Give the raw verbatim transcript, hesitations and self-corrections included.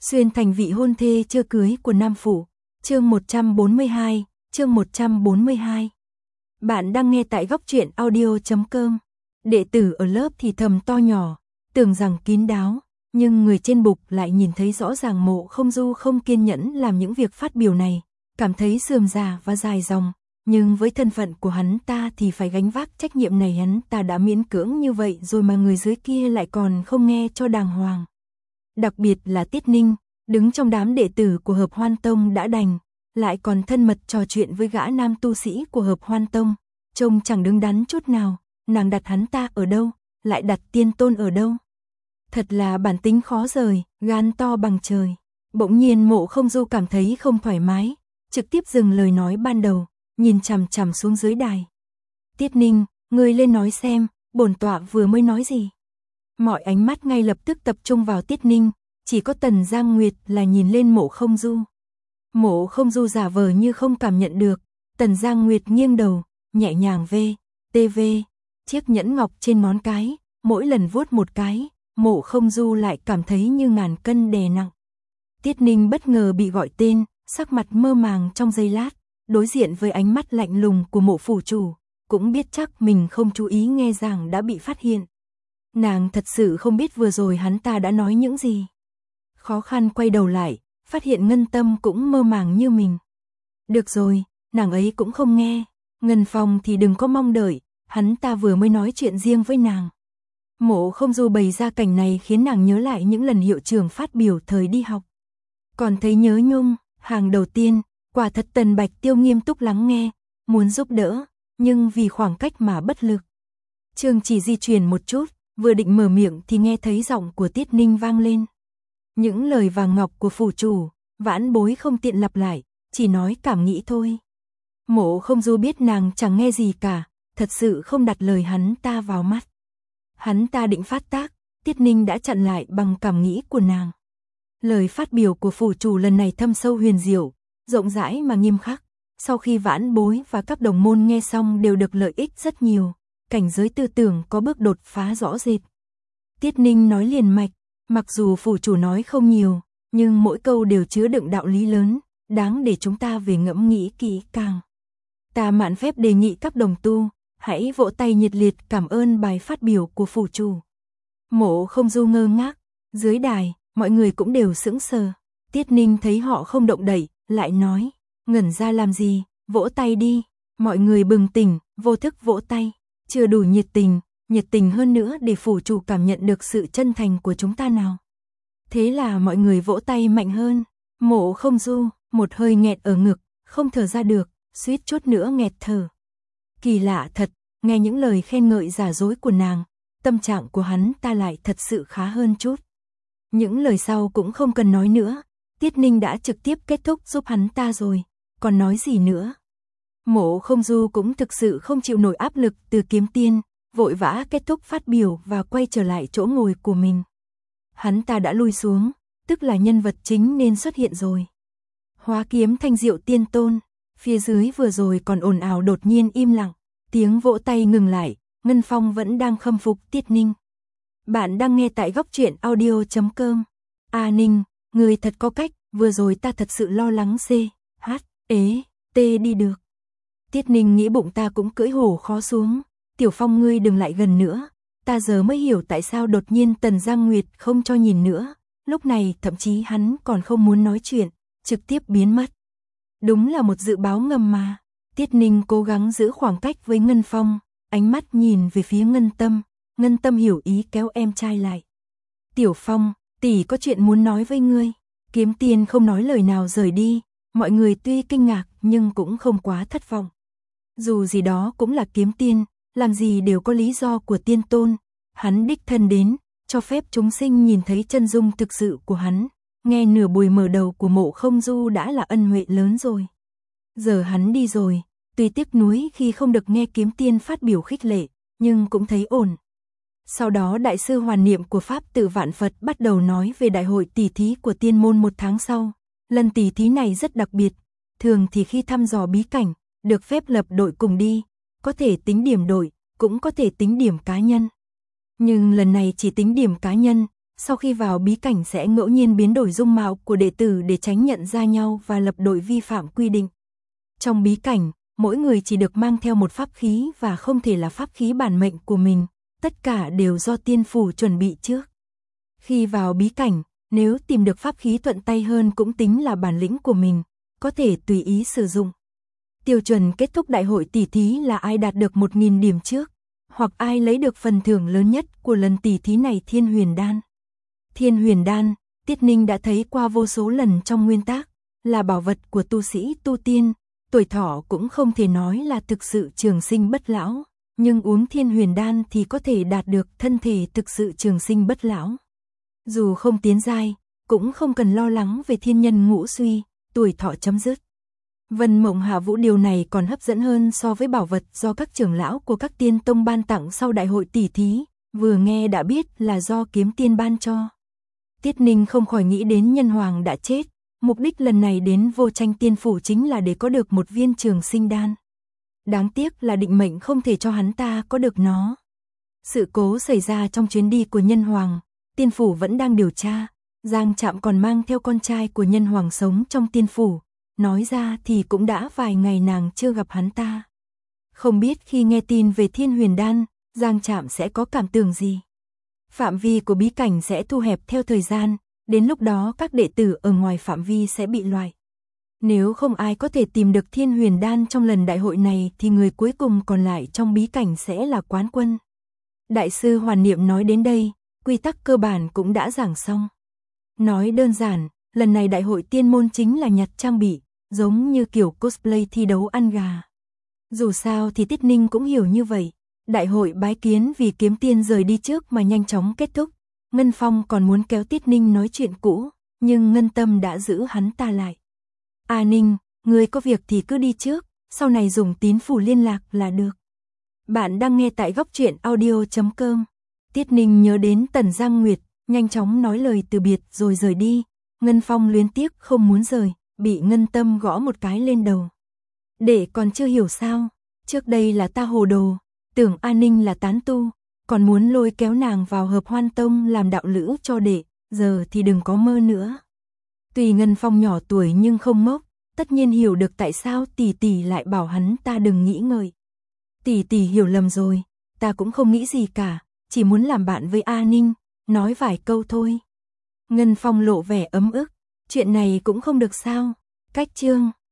Xuyên thành vị hôn thê chưa cưới của Nam Phủ. Chương một trăm bốn mươi hai, chương một trăm bốn mươi hai. Bạn đang nghe tại góc truyện audio chấm com. Đệ tử ở lớp thì thầm to nhỏ, tưởng rằng kín đáo, nhưng người trên bục lại nhìn thấy rõ ràng Mộ Không Du không kiên nhẫn làm những việc phát biểu này, cảm thấy rườm rà và dài dòng, nhưng với thân phận của hắn ta thì phải gánh vác trách nhiệm này, hắn ta đã miễn cưỡng như vậy rồi mà người dưới kia lại còn không nghe cho đàng hoàng. Đặc biệt là Tiết Ninh, đứng trong đám đệ tử của Hợp Hoan Tông đã đành, lại còn thân mật trò chuyện với gã nam tu sĩ của Hợp Hoan Tông, trông chẳng đứng đắn chút nào, nàng đặt hắn ta ở đâu, lại đặt Tiên Tôn ở đâu. Thật là bản tính khó rời, gan to bằng trời. Bỗng nhiên Mộ Không Du cảm thấy không thoải mái, trực tiếp dừng lời nói ban đầu, nhìn chằm chằm xuống dưới đài. Tiết Ninh, ngươi lên nói xem, bổn tọa vừa mới nói gì. Mọi ánh mắt ngay lập tức tập trung vào Tiết Ninh, chỉ có Tần Giang Nguyệt là nhìn lên Mộ Không Du. Mộ Không Du giả vờ như không cảm nhận được, Tần Giang Nguyệt nghiêng đầu, nhẹ nhàng vê, tê vê, chiếc nhẫn ngọc trên ngón cái, mỗi lần vuốt một cái, Mộ Không Du lại cảm thấy như ngàn cân đè nặng. Tiết Ninh bất ngờ bị gọi tên, sắc mặt mơ màng trong giây lát, đối diện với ánh mắt lạnh lùng của Mộ phủ chủ, cũng biết chắc mình không chú ý nghe giảng đã bị phát hiện. Nàng thật sự không biết vừa rồi hắn ta đã nói những gì. Khó khăn quay đầu lại, phát hiện Ngân Tâm cũng mơ màng như mình. Được rồi, nàng ấy cũng không nghe, Ngân Phong thì đừng có mong đợi, hắn ta vừa mới nói chuyện riêng với nàng. Mộ Không Du bày ra cảnh này khiến nàng nhớ lại những lần hiệu trưởng phát biểu thời đi học. Còn thấy nhớ nhung, hàng đầu tiên, quả thật Tần Bạch Tiêu nghiêm túc lắng nghe, muốn giúp đỡ, nhưng vì khoảng cách mà bất lực. Chương chỉ di chuyển một chút, vừa định mở miệng thì nghe thấy giọng của Tiết Ninh vang lên. Những lời vàng ngọc của phủ chủ, vãn bối không tiện lặp lại, chỉ nói cảm nghĩ thôi. Mộ Không Du biết nàng chẳng nghe gì cả, thật sự không đặt lời hắn ta vào mắt. Hắn ta định phát tác, Tiết Ninh đã chặn lại bằng cảm nghĩ của nàng. Lời phát biểu của phủ chủ lần này thâm sâu huyền diệu, rộng rãi mà nghiêm khắc. Sau khi vãn bối và các đồng môn nghe xong đều được lợi ích rất nhiều, cảnh giới tư tưởng có bước đột phá rõ rệt. Tiết Ninh nói liền mạch, mặc dù phủ chủ nói không nhiều, nhưng mỗi câu đều chứa đựng đạo lý lớn, đáng để chúng ta về ngẫm nghĩ kỹ càng. Ta mạn phép đề nghị các đồng tu, hãy vỗ tay nhiệt liệt cảm ơn bài phát biểu của phủ chủ. Mộ Không Du ngơ ngác, dưới đài, mọi người cũng đều sững sờ. Tiết Ninh thấy họ không động đậy, lại nói, ngẩn ra làm gì, vỗ tay đi. Mọi người bừng tỉnh, vô thức vỗ tay, chưa đủ nhiệt tình, nhiệt tình hơn nữa để phủ chủ cảm nhận được sự chân thành của chúng ta nào. Thế là mọi người vỗ tay mạnh hơn. Mộ Không Du, một hơi nghẹt ở ngực, không thở ra được, suýt chút nữa nghẹt thở. Kỳ lạ thật, nghe những lời khen ngợi giả dối của nàng, tâm trạng của hắn ta lại thật sự khá hơn chút. Những lời sau cũng không cần nói nữa, Tiết Ninh đã trực tiếp kết thúc giúp hắn ta rồi, còn nói gì nữa. Mộ Không Du cũng thực sự không chịu nổi áp lực từ kiếm tiên, vội vã kết thúc phát biểu và quay trở lại chỗ ngồi của mình. Hắn ta đã lui xuống, tức là nhân vật chính nên xuất hiện rồi. Hóa kiếm thanh diệu tiên tôn, phía dưới vừa rồi còn ồn ào đột nhiên im lặng, tiếng vỗ tay ngừng lại, Ngân Phong vẫn đang khâm phục Tiết Ninh. Bạn đang nghe tại góc truyện audio chấm com. A Ninh, người thật có cách, vừa rồi ta thật sự lo lắng C, H, ế, T đi được. Tiết Ninh nghĩ bụng ta cũng cưỡi hổ khó xuống, Tiểu Phong ngươi đừng lại gần nữa, ta giờ mới hiểu tại sao đột nhiên Tần Giang Nguyệt không cho nhìn nữa, lúc này thậm chí hắn còn không muốn nói chuyện, trực tiếp biến mất. Đúng là một dự báo ngầm mà. Tiết Ninh cố gắng giữ khoảng cách với Ngân Phong, ánh mắt nhìn về phía Ngân Tâm, Ngân Tâm hiểu ý kéo em trai lại. Tiểu Phong, tỷ có chuyện muốn nói với ngươi. Kiếm tiên không nói lời nào rời đi, mọi người tuy kinh ngạc nhưng cũng không quá thất vọng. Dù gì đó cũng là kiếm tiên, làm gì đều có lý do của tiên tôn, hắn đích thân đến, cho phép chúng sinh nhìn thấy chân dung thực sự của hắn, nghe nửa buổi mở đầu của Mộ Không Du đã là ân huệ lớn rồi. Giờ hắn đi rồi, tuy tiếc nuối khi không được nghe kiếm tiên phát biểu khích lệ, nhưng cũng thấy ổn. Sau đó đại sư Hoàn Niệm của Pháp Tự Vạn Phật bắt đầu nói về đại hội tỷ thí của tiên môn một tháng sau. Lần tỷ thí này rất đặc biệt, thường thì khi thăm dò bí cảnh, được phép lập đội cùng đi, có thể tính điểm đội, cũng có thể tính điểm cá nhân. Nhưng lần này chỉ tính điểm cá nhân, sau khi vào bí cảnh sẽ ngẫu nhiên biến đổi dung mạo của đệ tử để tránh nhận ra nhau và lập đội vi phạm quy định. Trong bí cảnh, mỗi người chỉ được mang theo một pháp khí và không thể là pháp khí bản mệnh của mình, tất cả đều do tiên phủ chuẩn bị trước. Khi vào bí cảnh, nếu tìm được pháp khí thuận tay hơn cũng tính là bản lĩnh của mình, có thể tùy ý sử dụng. Tiêu chuẩn kết thúc đại hội tỷ thí là ai đạt được một nghìn điểm trước, hoặc ai lấy được phần thưởng lớn nhất của lần tỷ thí này. Thiên huyền đan. Thiên huyền đan, Tiết Ninh đã thấy qua vô số lần trong nguyên tác, là bảo vật của tu sĩ tu tiên, tuổi thọ cũng không thể nói là thực sự trường sinh bất lão, nhưng uống thiên huyền đan thì có thể đạt được thân thể thực sự trường sinh bất lão. Dù không tiến giai, cũng không cần lo lắng về thiên nhân ngũ suy, tuổi thọ chấm dứt. Vân Mộng Hạ Vũ điều này còn hấp dẫn hơn so với bảo vật do các trưởng lão của các tiên tông ban tặng sau đại hội tỷ thí, vừa nghe đã biết là do kiếm tiên ban cho. Tiết Ninh không khỏi nghĩ đến nhân hoàng đã chết, mục đích lần này đến Vô Tranh Tiên Phủ chính là để có được một viên trường sinh đan. Đáng tiếc là định mệnh không thể cho hắn ta có được nó. Sự cố xảy ra trong chuyến đi của nhân hoàng, tiên phủ vẫn đang điều tra, Giang Trạm còn mang theo con trai của nhân hoàng sống trong tiên phủ, nói ra thì cũng đã vài ngày nàng chưa gặp hắn ta. Không biết khi nghe tin về thiên huyền đan, Giang Trạm sẽ có cảm tưởng gì. Phạm vi của bí cảnh sẽ thu hẹp theo thời gian, đến lúc đó các đệ tử ở ngoài phạm vi sẽ bị loại. Nếu không ai có thể tìm được thiên huyền đan trong lần đại hội này thì người cuối cùng còn lại trong bí cảnh sẽ là quán quân. Đại sư Hoàn Niệm nói đến đây, quy tắc cơ bản cũng đã giảng xong. Nói đơn giản, lần này đại hội tiên môn chính là nhặt trang bị, giống như kiểu cosplay thi đấu ăn gà. Dù sao thì Tiết Ninh cũng hiểu như vậy. Đại hội bái kiến vì kiếm tiên rời đi trước mà nhanh chóng kết thúc. Ngân Phong còn muốn kéo Tiết Ninh nói chuyện cũ, nhưng Ngân Tâm đã giữ hắn ta lại. A Ninh, ngươi có việc thì cứ đi trước, sau này dùng tín phủ liên lạc là được. Bạn đang nghe tại góc truyện audio chấm com. Tiết Ninh nhớ đến Tần Giang Nguyệt, nhanh chóng nói lời từ biệt rồi rời đi. Ngân Phong luyến tiếc không muốn rời, bị Ngân Tâm gõ một cái lên đầu. Đệ còn chưa hiểu sao, trước đây là ta hồ đồ, tưởng A Ninh là tán tu, còn muốn lôi kéo nàng vào Hợp Hoan Tông làm đạo lữ cho đệ, giờ thì đừng có mơ nữa. Tuy Ngân Phong nhỏ tuổi nhưng không ngốc, tất nhiên hiểu được tại sao tỷ tỷ lại bảo hắn ta đừng nghĩ ngợi. Tỷ tỷ hiểu lầm rồi, ta cũng không nghĩ gì cả, chỉ muốn làm bạn với A Ninh, nói vài câu thôi. Ngân Phong lộ vẻ ấm ức, chuyện này cũng không được sao, cách chương.